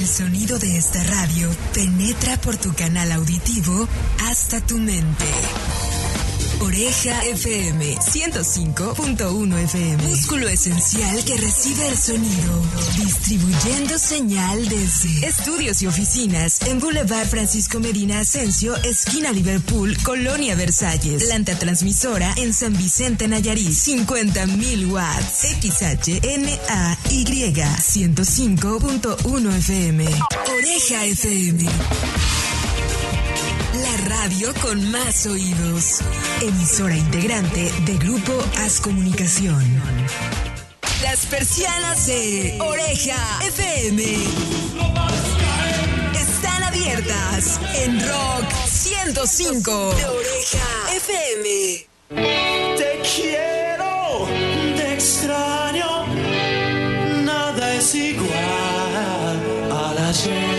El sonido de esta radio penetra por tu canal auditivo hasta tu mente. Oreja FM 105.1 FM. Músculo esencial que recibe el sonido. Distribuyendo señal desde estudios y oficinas en Boulevard Francisco Medina Asensio, esquina Liverpool, Colonia Versalles. Planta transmisora en San Vicente, Nayarit. 50,000 watts. XHNAY 105.1 FM. Oreja FM. La radio con más oídos. Emisora integrante de Grupo Haz Comunicación. Las persianas de Oreja FM están abiertas en Rock 105 de Oreja FM. Te quiero, te extraño, nada es igual al ayer.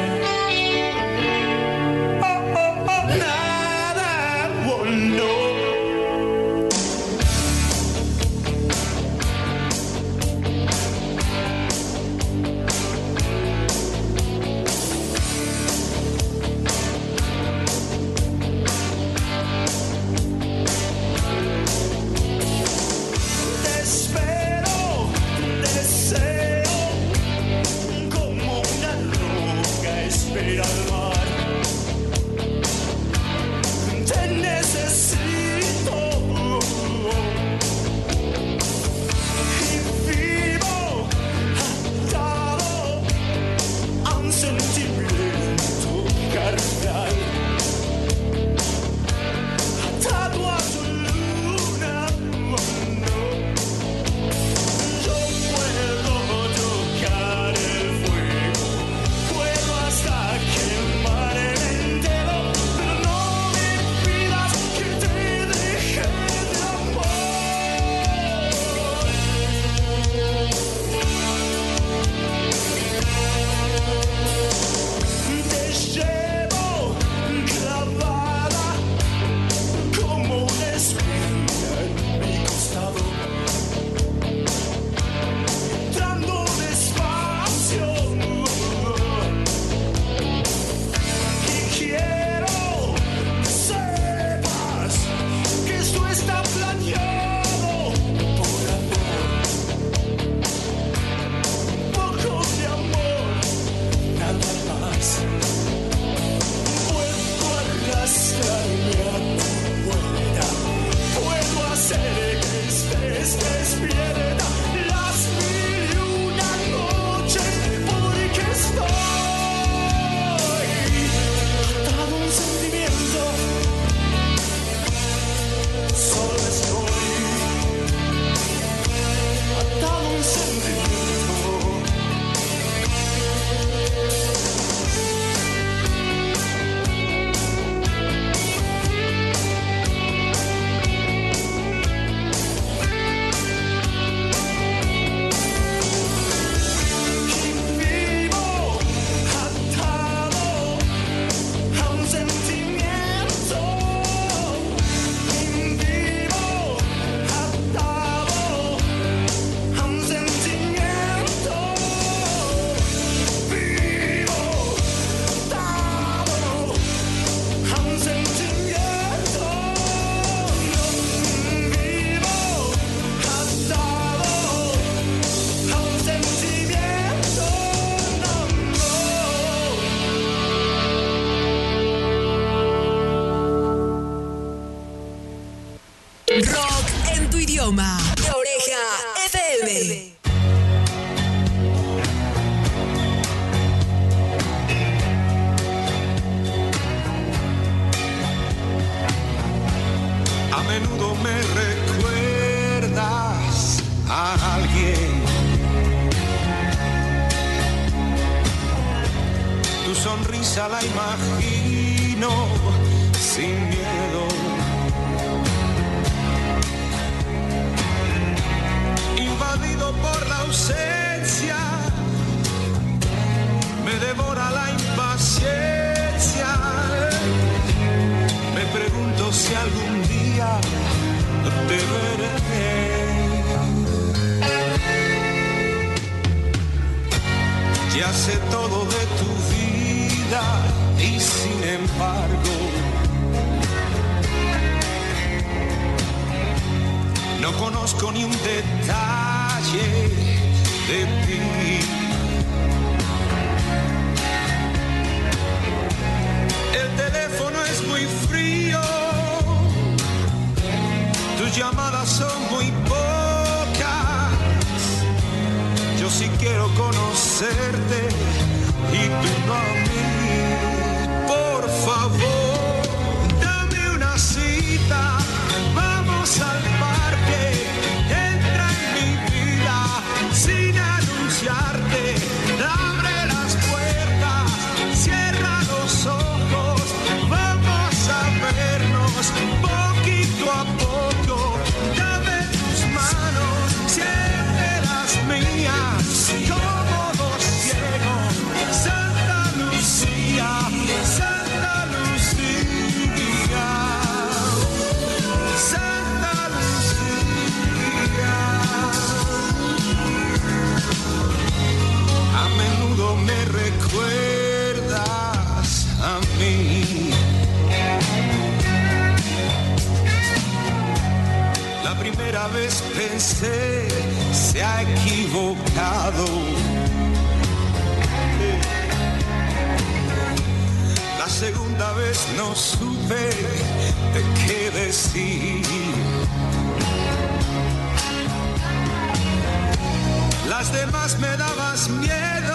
De Oreja FM. A menudo me recuerdas a alguien. Tu sonrisa la imagino sin miedo. Invadido por la ausencia, me devora la impaciencia. Me pregunto si algún día te veré. ya sé todo de tu vida y sin embargo no conozco ni un detalle de ti. El teléfono es muy frío, tus llamadas son muy pocas. Yo sí quiero conocerte y tú no a mí. Por favor, dame una cita, vamos al parque, entra en mi vida sin anunciarte. Abre las puertas, cierra los ojos, vamos a vernos poquito a poco. Dame tus manos, siente las mías, como dos ciegos. Santa Lucía, Santa Lucía, Santa Lucía. A menudo me recuerdas a mí. La primera vez pensé, se ha equivocado. La segunda vez no supe de qué decir. Las demás me dabas miedo,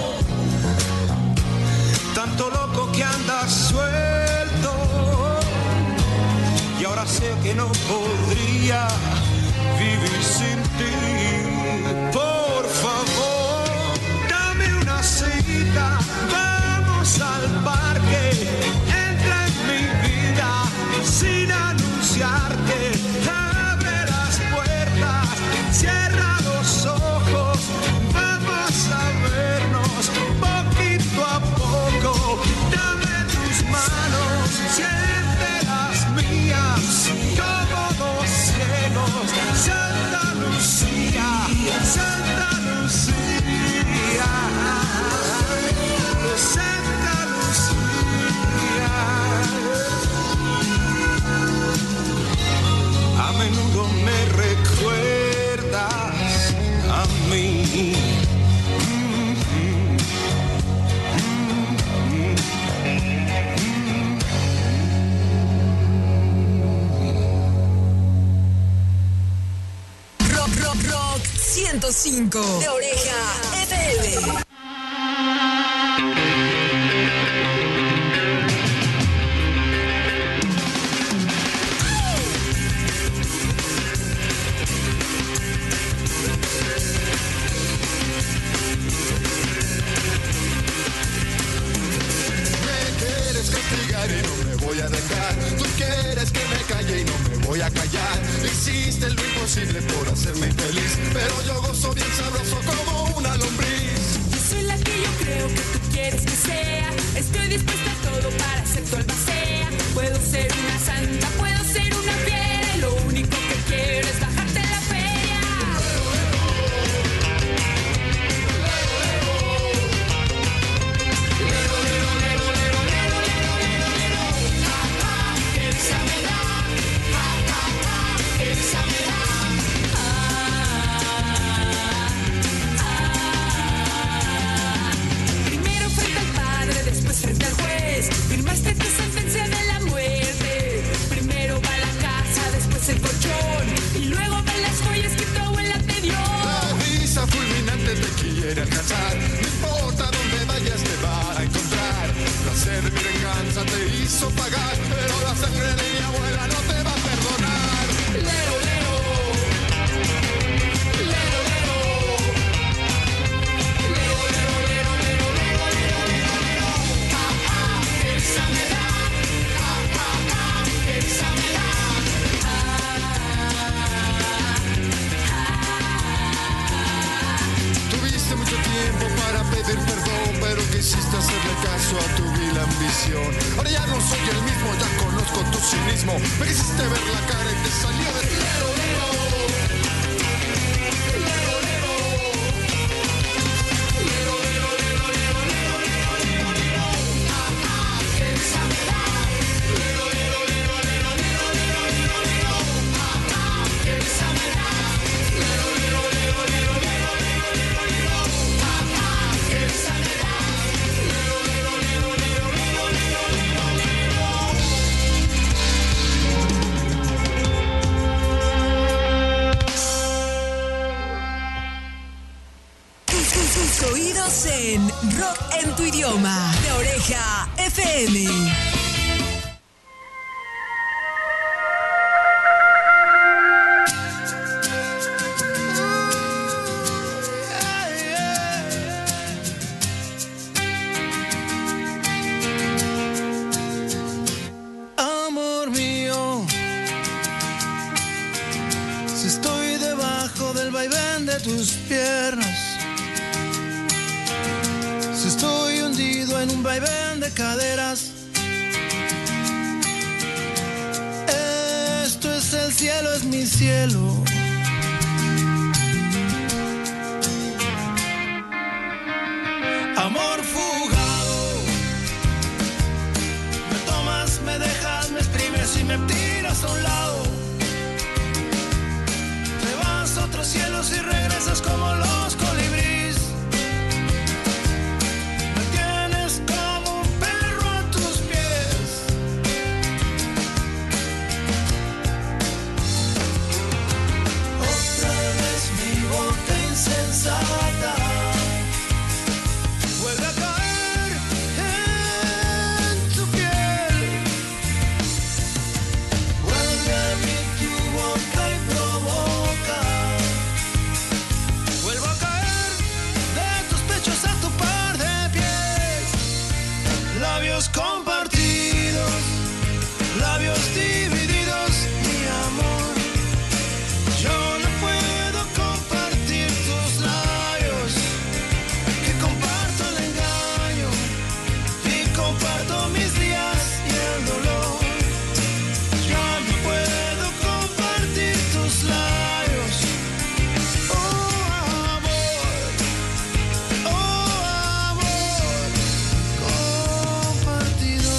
tanto loco que andas suelto. Y ahora sé que no podría vivir sin ti. Por favor, dame una cita, vamos al parque, entra en mi vida sin anunciarte. Abre las puertas, cierra los ojos, vamos a vernos poquito a poco. Dame tus manos, siente las mías, como dos ciegos. Santa Lucía, Santa Lucía, Santa Lucía. A menudo me recuerdas a mí. Rock 105 de Oreja FM. Tú quieres que me calle y no me voy a callar. Hiciste lo imposible por hacerme infeliz, pero yo gozo bien sabroso como una lombriz. Yo soy la que yo creo que tú quieres que sea. Estoy dispuesta a todo para ser tu albacea. Puedo ser una santa, puedo ser una fiera. Lo único que quiero es bajarte la feria. Primero frente al padre, después frente al juez. Firmaste tu sentencia de la muerte. Primero va la casa, después el colchón. Y luego van las joyas que tu abuela te dio. La visa fulminante te quiere alcanzar. No importa dónde vayas te va a encontrar. Placer mi venganza te hizo pagar, pero la sangre de mi abuela no te va a perdonar. Lero, lero. Lero, lero. Lero, lero, lero, lero, lero, lero, lero, lero. Esa me da. Esa me da. Tuviste mucho tiempo para pedir perdón, pero quisiste hacerle caso a tu vil ambición. Ahora ya no soy el mismo, ya conozco tu cinismo. Me quisiste ver la cara y te salió de lero, lero. Lero, lero. Lero, lero, lero, Tus oídos en Rock en tu idioma de Oreja FM. Amor mío, si estoy debajo del vaivén de tus piernas, si estoy hundido en un vaivén de caderas, esto es el cielo, es mi cielo. Amor fugado, me tomas, me dejas, me exprimes y me tiras a un lado. Te vas a otros cielos y regresas como los colibríes. Me tienes como un perro a tus pies. Otra vez mi boca insensata vuelve a caer en tu piel. Vuelve a mí tu boca y provoca. Vuelvo a caer de tus pechos a tu par de pies. Labios compartidos, labios divididos, mi amor. Yo no puedo compartir tus labios, que comparto el engaño y comparto mis días y el dolor. Yo no puedo compartir tus labios. Oh amor, compartido.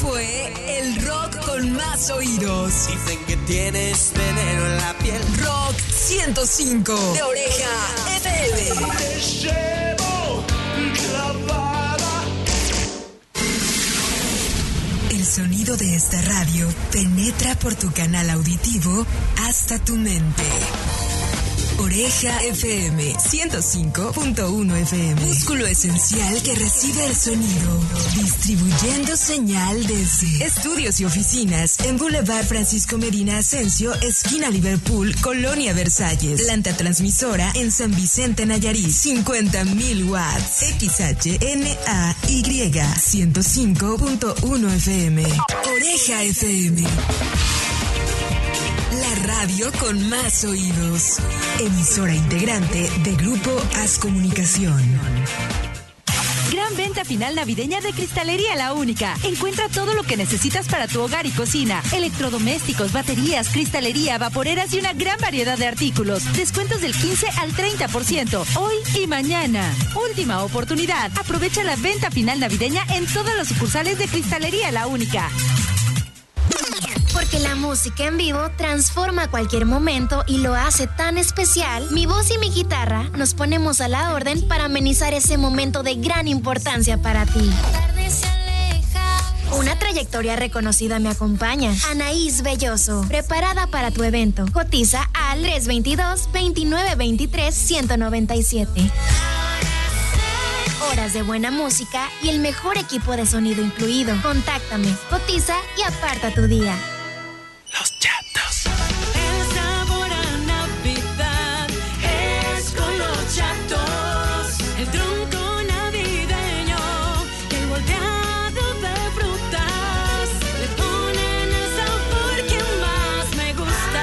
fue el rock con más oídos. Dicen que tienes veneno en la piel. Rock 105 de Oreja FM. Te llevo clavada. El sonido de esta radio penetra por tu canal auditivo hasta tu mente. Oreja FM 105.1 FM. Músculo esencial que recibe el sonido. Distribuyendo señal desde estudios y oficinas en Boulevard Francisco Medina Asensio, esquina Liverpool, Colonia Versalles. Planta transmisora en San Vicente, Nayarit. 50,000 watts. XHNAY 105.1 FM. Oreja FM. La radio con más oídos. Emisora integrante de Grupo Haz Comunicación. Gran venta final navideña de Cristalería La Única. Encuentra todo lo que necesitas para tu hogar y cocina. Electrodomésticos, baterías, cristalería, vaporeras y una gran variedad de artículos. Descuentos del 15 al 30%. Hoy y mañana. Última oportunidad. Aprovecha la venta final navideña en todas las sucursales de Cristalería La Única. Porque la música en vivo transforma cualquier momento y lo hace tan especial, mi voz y mi guitarra nos ponemos a la orden para amenizar ese momento de gran importancia para ti. Una trayectoria reconocida me acompaña. Anaís Belloso, preparada para tu evento. Cotiza al 322-2923-197. Horas de buena música y el mejor equipo de sonido incluido. Contáctame, cotiza y aparta tu día. Los Chatos. El sabor a Navidad es con los Chatos. El tronco navideño y el volteado de frutas le ponen el sabor que más me gusta.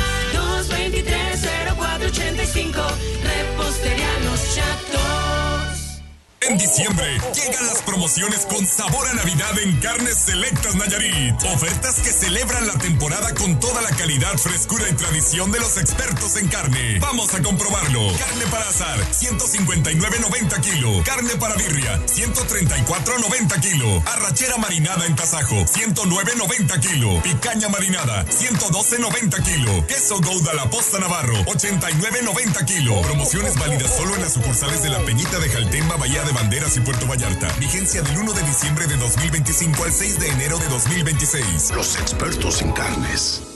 223-0485, repostería Los Chatos. En diciembre llegan las promociones con sabor a Navidad en Carnes Selectas Nayarit. Ofertas que celebran la temporada con toda la calidad, frescura y tradición de los expertos en carne. Vamos a comprobarlo. Carne para asar, 159.90 kilo. Carne para birria, 134.90 kilo. Arrachera marinada en tasajo, 109.90 kilo. Picaña marinada, 112.90 kilo. Queso Gouda La Posta Navarro, 89.90 kilo. Promociones válidas solo en las sucursales de La Peñita de Jaltemba, Bahía de Banderas y Puerto Vallarta. Vigencia del 1 de diciembre de 2025 al 6 de enero de 2026. Los expertos en carnes.